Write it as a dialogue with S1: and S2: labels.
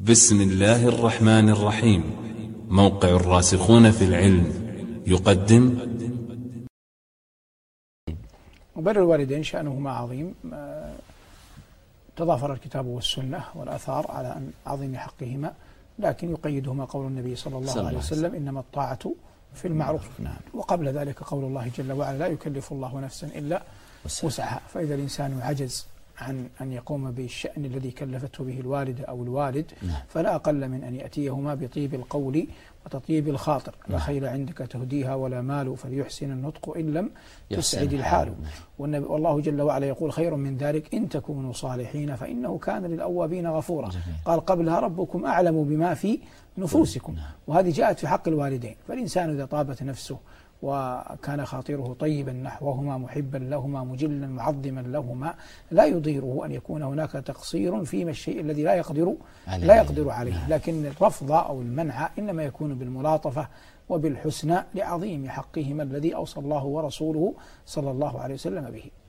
S1: بسم الله الرحمن الرحيم. موقع الراسخون في العلم يقدم
S2: وبر الوالدين شأنهما عظيم، تضافر الكتاب والسنة والآثار على أن عظيم حقهما، لكن يقيدهما قول النبي صلى الله عليه وسلم: إنما الطاعة في المعروف. وقبل ذلك قول الله جل وعلا: لا يكلف الله نفسا إلا وسعها. فإذا الإنسان عجز عن أن يقوم بالشأن الذي كلفته به الوالدة أو الوالد، فلا أقل من أن يأتيهما بطيب القول وتطيب الخاطر. لا خيل عندك تهديها ولا مال، فليحسن النطق إن لم تسعد الحال. والله جل وعلا يقول: خير من ذلك إن تكونوا صالحين فإنه كان للأوابين غفورا. قال قبلها: ربكم أعلم بما في نفوسكم. وهذه جاءت في حق الوالدين. فالإنسان إذا طابت نفسه وكان خاطره طيبا نحوهما، محبا لهما، مجلا معظما لهما، لا يضيره أن يكون هناك تقصير فيما الشيء الذي لا يقدر عليه. لكن الرفض أو المنع إنما يكون بالملاطفة وبالحسنى لعظيم حقهما الذي أوصى الله ورسوله صلى الله عليه وسلم به.